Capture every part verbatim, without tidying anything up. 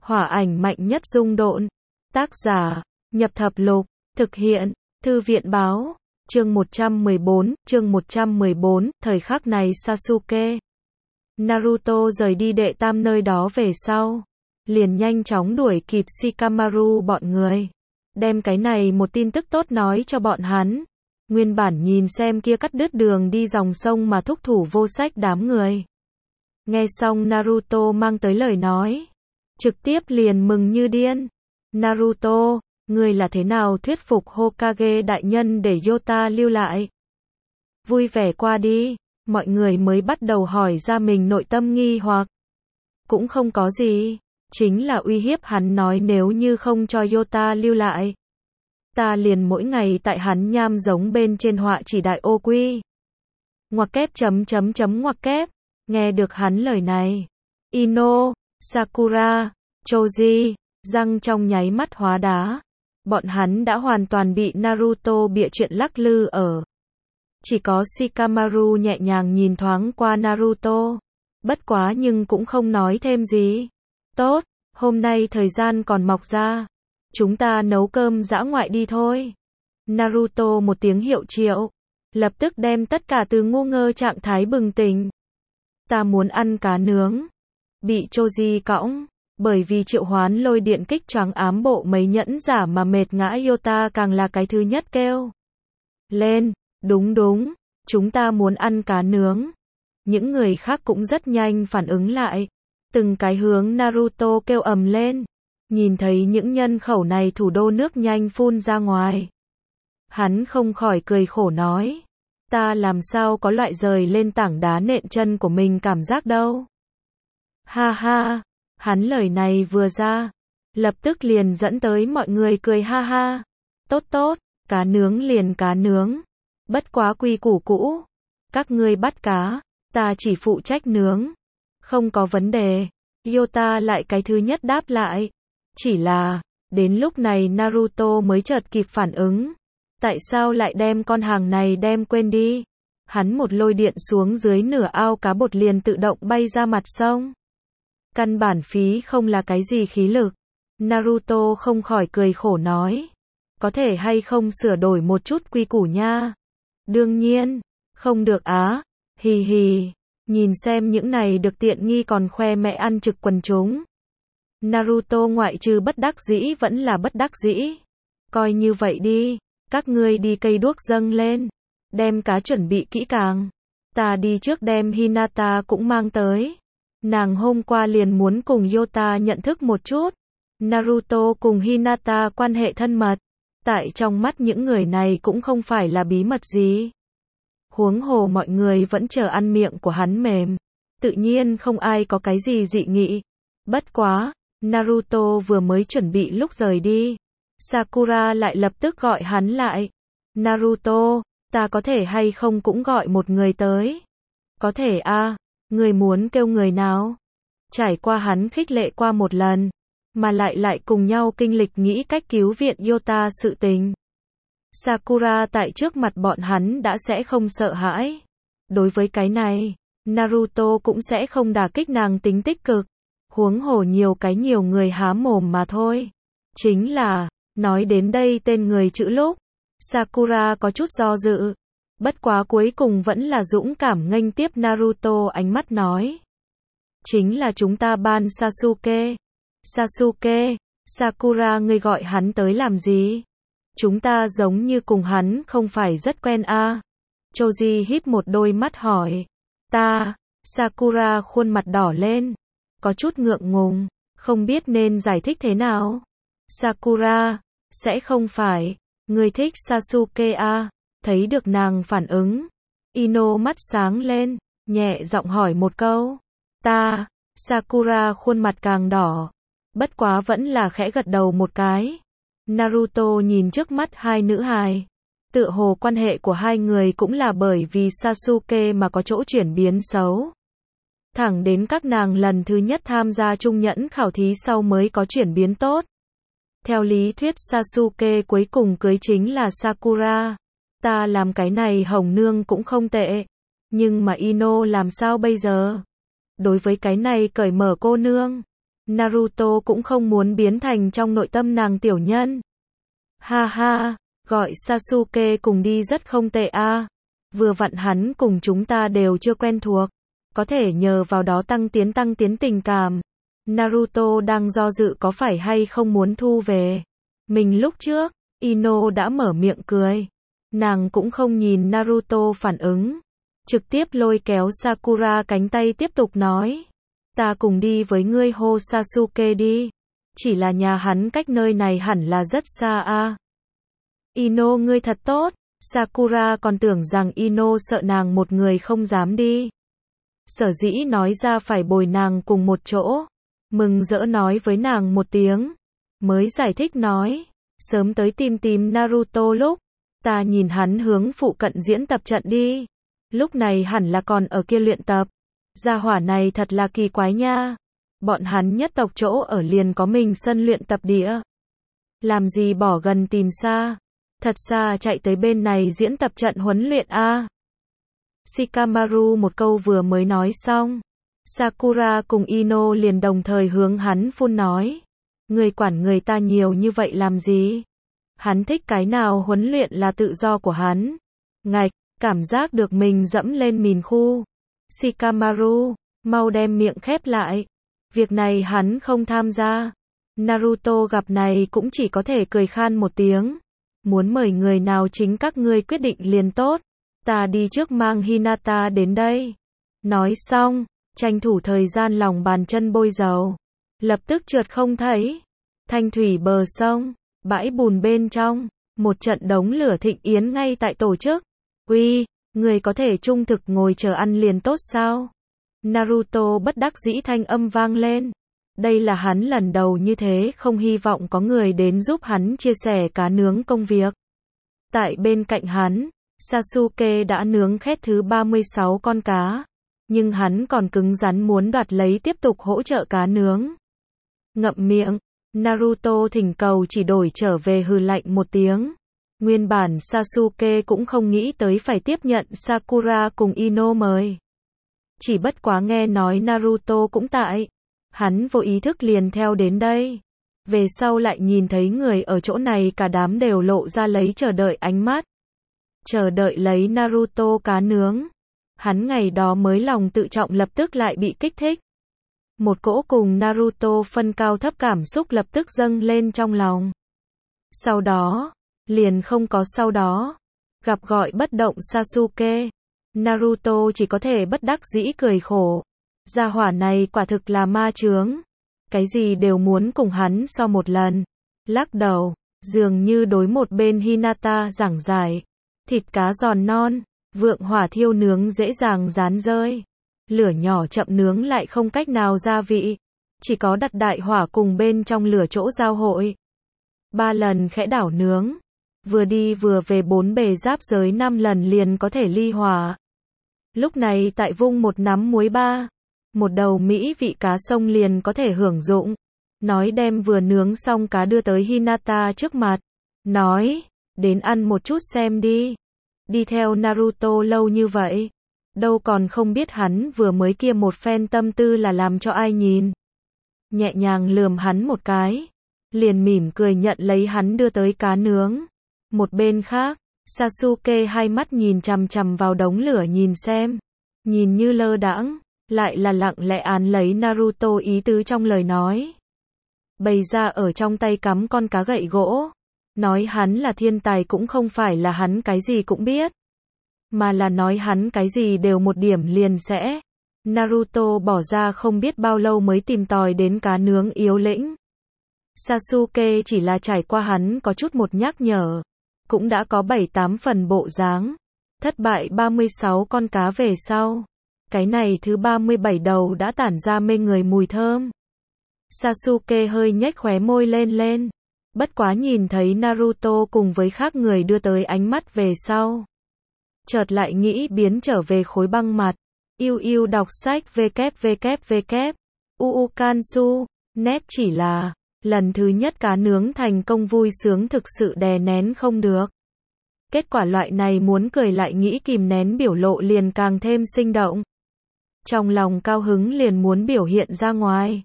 Hỏa ảnh mạnh nhất dung độn. Tác giả, Nhập Thập Lục, thực hiện, Thư viện báo, chương một trăm mười bốn, chương một trăm mười bốn, thời khắc này Sasuke. Naruto rời đi đệ tam nơi đó về sau, liền nhanh chóng đuổi kịp Shikamaru bọn người. Đem cái này một tin tức tốt nói cho bọn hắn. Nguyên bản nhìn xem kia cắt đứt đường đi dòng sông mà thúc thủ vô sách đám người. Nghe xong Naruto mang tới lời nói, trực tiếp liền mừng như điên. Naruto, ngươi là thế nào thuyết phục Hokage đại nhân để Yota lưu lại? Vui vẻ qua đi, mọi người mới bắt đầu hỏi ra mình nội tâm nghi hoặc. Cũng không có gì, chính là uy hiếp hắn nói nếu như không cho Yota lưu lại, ta liền mỗi ngày tại hắn nham giống bên trên họa chỉ đại ô quy. Ngoặc kép chấm chấm chấm ngoặc kép. Nghe được hắn lời này, Ino, Sakura, Choji, răng trong nháy mắt hóa đá. Bọn hắn đã hoàn toàn bị Naruto bịa chuyện lắc lư ở. Chỉ có Shikamaru nhẹ nhàng nhìn thoáng qua Naruto. Bất quá nhưng cũng không nói thêm gì. Tốt, hôm nay thời gian còn mọc ra. Chúng ta nấu cơm dã ngoại đi thôi. Naruto một tiếng hiệu triệu. Lập tức đem tất cả từ ngu ngơ trạng thái bừng tỉnh. Ta muốn ăn cá nướng. Bị Choji cõng. Bởi vì triệu hoán lôi điện kích choáng ám bộ mấy nhẫn giả mà mệt ngã Yota càng là cái thứ nhất kêu lên. Đúng đúng, chúng ta muốn ăn cá nướng. Những người khác cũng rất nhanh phản ứng lại. Từng cái hướng Naruto kêu ầm lên. Nhìn thấy những nhân khẩu này thủ đô nước nhanh phun ra ngoài. Hắn không khỏi cười khổ nói. Ta làm sao có loại rời lên tảng đá nện chân của mình cảm giác đâu. Ha ha, hắn lời này vừa ra, lập tức liền dẫn tới mọi người cười ha ha. Tốt tốt, cá nướng liền cá nướng. Bất quá quy củ cũ. Các ngươi bắt cá, ta chỉ phụ trách nướng. Không có vấn đề. Yota lại cái thứ nhất đáp lại. Chỉ là, đến lúc này Naruto mới chợt kịp phản ứng. Tại sao lại đem con hàng này đem quên đi? Hắn một lôi điện xuống dưới nửa ao cá bột liền tự động bay ra mặt sông. Căn bản phí không là cái gì khí lực. Naruto không khỏi cười khổ nói. Có thể hay không sửa đổi một chút quy củ nha? Đương nhiên, không được á. Hì hì, nhìn xem những này được tiện nghi còn khoe mẹ ăn trực quần chúng. Naruto ngoại trừ bất đắc dĩ vẫn là bất đắc dĩ. Coi như vậy đi. Các ngươi đi cây đuốc dâng lên. Đem cá chuẩn bị kỹ càng. Ta đi trước đem Hinata cũng mang tới. Nàng hôm qua liền muốn cùng Yota nhận thức một chút. Naruto cùng Hinata quan hệ thân mật. Tại trong mắt những người này cũng không phải là bí mật gì. Huống hồ mọi người vẫn chờ ăn miệng của hắn mềm. Tự nhiên không ai có cái gì dị nghị. Bất quá, Naruto vừa mới chuẩn bị lúc rời đi. Sakura lại lập tức gọi hắn lại. Naruto, ta có thể hay không cũng gọi một người tới? Có thể a, à, người muốn kêu người nào? Trải qua hắn khích lệ qua một lần, mà lại lại cùng nhau kinh lịch nghĩ cách cứu viện Yota sự tình. Sakura tại trước mặt bọn hắn đã sẽ không sợ hãi. Đối với cái này, Naruto cũng sẽ không đả kích nàng tính tích cực. Huống hồ nhiều cái nhiều người há mồm mà thôi. Chính là, nói đến đây tên người chữ lúc, Sakura có chút do dự. Bất quá cuối cùng vẫn là dũng cảm nghênh tiếp Naruto ánh mắt nói. Chính là chúng ta ban Sasuke. Sasuke, Sakura ngươi gọi hắn tới làm gì? Chúng ta giống như cùng hắn không phải rất quen a. À? Choji híp một đôi mắt hỏi. Ta, Sakura khuôn mặt đỏ lên. Có chút ngượng ngùng, không biết nên giải thích thế nào. Sakura, sẽ không phải, ngươi thích Sasuke à? Thấy được nàng phản ứng. Ino mắt sáng lên, nhẹ giọng hỏi một câu. Ta, Sakura khuôn mặt càng đỏ. Bất quá vẫn là khẽ gật đầu một cái. Naruto nhìn trước mắt hai nữ hài. Tựa hồ quan hệ của hai người cũng là bởi vì Sasuke mà có chỗ chuyển biến xấu. Thẳng đến các nàng lần thứ nhất tham gia trung nhẫn khảo thí sau mới có chuyển biến tốt. Theo lý thuyết Sasuke cuối cùng cưới chính là Sakura. Ta làm cái này hồng nương cũng không tệ. Nhưng mà Ino làm sao bây giờ? Đối với cái này cởi mở cô nương, Naruto cũng không muốn biến thành trong nội tâm nàng tiểu nhân. Ha ha, gọi Sasuke cùng đi rất không tệ a. Vừa vặn hắn cùng chúng ta đều chưa quen thuộc, có thể nhờ vào đó tăng tiến tăng tiến tình cảm. Naruto đang do dự có phải hay không muốn thu về mình lúc trước. Ino đã mở miệng cười. Nàng cũng không nhìn Naruto phản ứng, trực tiếp lôi kéo Sakura cánh tay tiếp tục nói. Ta cùng đi với ngươi hô Sasuke đi. Chỉ là nhà hắn cách nơi này hẳn là rất xa a. Ino ngươi thật tốt. Sakura còn tưởng rằng Ino sợ nàng một người không dám đi. Sở dĩ nói ra phải bồi nàng cùng một chỗ. Mừng rỡ nói với nàng một tiếng. Mới giải thích nói. Sớm tới tìm tìm Naruto lúc. Ta nhìn hắn hướng phụ cận diễn tập trận đi. Lúc này hẳn là còn ở kia luyện tập. Gia hỏa này thật là kỳ quái nha. Bọn hắn nhất tộc chỗ ở liền có mình sân luyện tập địa. Làm gì bỏ gần tìm xa. Thật xa chạy tới bên này diễn tập trận huấn luyện a. Shikamaru một câu vừa mới nói xong. Sakura cùng Ino liền đồng thời hướng hắn phun nói. Người quản người ta nhiều như vậy làm gì? Hắn thích cái nào huấn luyện là tự do của hắn. Ngạch, cảm giác được mình dẫm lên mìn khu. Shikamaru, mau đem miệng khép lại. Việc này hắn không tham gia. Naruto gặp này cũng chỉ có thể cười khan một tiếng. Muốn mời người nào chính các ngươi quyết định liền tốt. Ta đi trước mang Hinata đến đây. Nói xong, tranh thủ thời gian lòng bàn chân bôi dầu. Lập tức trượt không thấy. Thanh thủy bờ sông, bãi bùn bên trong, một trận đống lửa thịnh yến ngay tại tổ chức. Uy, người có thể trung thực ngồi chờ ăn liền tốt sao? Naruto bất đắc dĩ thanh âm vang lên. Đây là hắn lần đầu như thế không hy vọng có người đến giúp hắn chia sẻ cá nướng công việc. Tại bên cạnh hắn, Sasuke đã nướng khét thứ ba mươi sáu con cá. Nhưng hắn còn cứng rắn muốn đoạt lấy tiếp tục hỗ trợ cá nướng. Ngậm miệng, Naruto thỉnh cầu chỉ đổi trở về hừ lạnh một tiếng. Nguyên bản Sasuke cũng không nghĩ tới phải tiếp nhận Sakura cùng Ino mời. Chỉ bất quá nghe nói Naruto cũng tại. Hắn vô ý thức liền theo đến đây. Về sau lại nhìn thấy người ở chỗ này cả đám đều lộ ra lấy chờ đợi ánh mắt. Chờ đợi lấy Naruto cá nướng. Hắn ngày đó mới lòng tự trọng lập tức lại bị kích thích. Một cỗ cùng Naruto phân cao thấp cảm xúc lập tức dâng lên trong lòng. Sau đó, liền không có sau đó. Gặp gọi bất động Sasuke. Naruto chỉ có thể bất đắc dĩ cười khổ. Gia hỏa này quả thực là ma chướng. Cái gì đều muốn cùng hắn so một lần. Lắc đầu, dường như đối một bên Hinata giảng giải. Thịt cá giòn non, vượng hỏa thiêu nướng dễ dàng rán rơi. Lửa nhỏ chậm nướng lại không cách nào gia vị. Chỉ có đặt đại hỏa cùng bên trong lửa chỗ giao hội. Ba lần khẽ đảo nướng. Vừa đi vừa về bốn bề giáp giới năm lần liền có thể ly hỏa. Lúc này tại vung một nắm muối ba. Một đầu mỹ vị cá sông liền có thể hưởng dụng. Nói đem vừa nướng xong cá đưa tới Hinata trước mặt. Nói, đến ăn một chút xem đi. Đi theo Naruto lâu như vậy. Đâu còn không biết hắn vừa mới kia một phen tâm tư là làm cho ai nhìn. Nhẹ nhàng lườm hắn một cái. Liền mỉm cười nhận lấy hắn đưa tới cá nướng. Một bên khác, Sasuke hai mắt nhìn chằm chằm vào đống lửa nhìn xem. Nhìn như lơ đãng, lại là lặng lẽ án lấy Naruto ý tứ trong lời nói. Bày ra ở trong tay cắm con cá gậy gỗ. Nói hắn là thiên tài cũng không phải là hắn cái gì cũng biết. Mà là nói hắn cái gì đều một điểm liền sẽ. Naruto bỏ ra không biết bao lâu mới tìm tòi đến cá nướng yếu lĩnh. Sasuke chỉ là trải qua hắn có chút một nhắc nhở. Cũng đã có bảy tám phần bộ dáng. Thất bại ba mươi sáu con cá về sau. Cái này thứ ba mươi bảy đầu đã tản ra mê người mùi thơm. Sasuke hơi nhếch khóe môi lên lên. Bất quá nhìn thấy Naruto cùng với khác người đưa tới ánh mắt về sau. Chợt lại nghĩ biến trở về khối băng mặt. Yêu yêu đọc sách www. Uukansu. Nét chỉ là, lần thứ nhất cá nướng thành công vui sướng thực sự đè nén không được. Kết quả loại này muốn cười lại nghĩ kìm nén biểu lộ liền càng thêm sinh động. Trong lòng cao hứng liền muốn biểu hiện ra ngoài.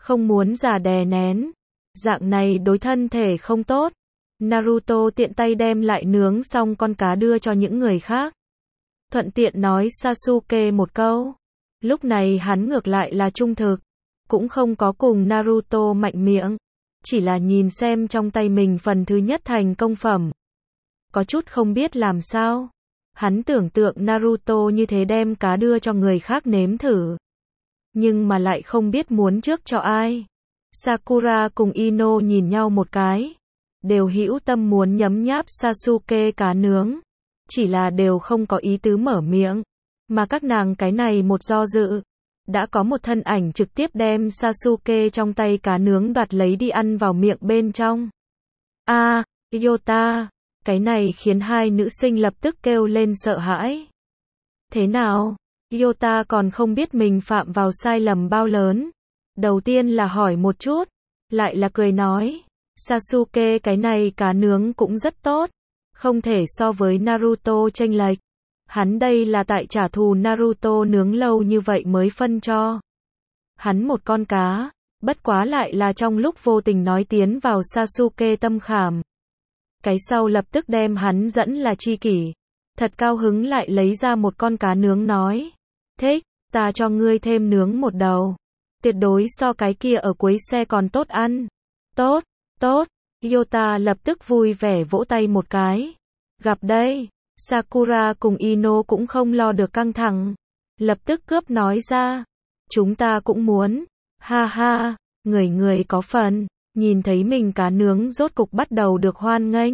không muốn già đè nén. Dạng này đối thân thể không tốt. Naruto tiện tay đem lại nướng xong con cá đưa cho những người khác. Thuận tiện nói Sasuke một câu. Lúc này hắn ngược lại là trung thực. Cũng không có cùng Naruto mạnh miệng. Chỉ là nhìn xem trong tay mình phần thứ nhất thành công phẩm. Có chút không biết làm sao. Hắn tưởng tượng Naruto như thế đem cá đưa cho người khác nếm thử. Nhưng mà lại không biết muốn trước cho ai. Sakura cùng Ino nhìn nhau một cái. Đều hữu tâm muốn nhấm nháp Sasuke cá nướng. Chỉ là đều không có ý tứ mở miệng. Mà các nàng cái này một do dự. Đã có một thân ảnh trực tiếp đem Sasuke trong tay cá nướng đoạt lấy đi ăn vào miệng bên trong. A, à, Yota. Cái này khiến hai nữ sinh lập tức kêu lên sợ hãi. Thế nào? Yota còn không biết mình phạm vào sai lầm bao lớn. Đầu tiên là hỏi một chút. Lại là cười nói. Sasuke cái này cá nướng cũng rất tốt. Không thể so với Naruto chênh lệch. Hắn đây là tại trả thù Naruto nướng lâu như vậy mới phân cho. Hắn một con cá. Bất quá lại là trong lúc vô tình nói tiến vào Sasuke tâm khảm. Cái sau lập tức đem hắn dẫn là chi kỷ. Thật cao hứng lại lấy ra một con cá nướng nói. Thích, ta cho ngươi thêm nướng một đầu. Tuyệt đối so cái kia ở cuối xe còn tốt ăn. Tốt, tốt. Yota lập tức vui vẻ vỗ tay một cái. Gặp đây. Sakura cùng Ino cũng không lo được căng thẳng. Lập tức cướp nói ra. Chúng ta cũng muốn. Ha ha, người người có phần. Nhìn thấy mình cá nướng rốt cục bắt đầu được hoan nghênh.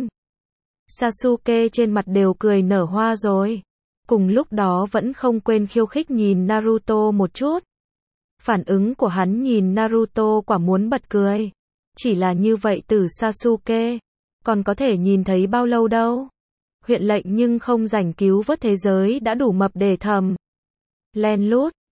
Sasuke trên mặt đều cười nở hoa rồi. Cùng lúc đó vẫn không quên khiêu khích nhìn Naruto một chút. Phản ứng của hắn nhìn Naruto quả muốn bật cười. Chỉ là như vậy từ Sasuke. Còn có thể nhìn thấy bao lâu đâu. Huyện lệnh nhưng không rảnh cứu vớt thế giới đã đủ mập để thầm. Len lút.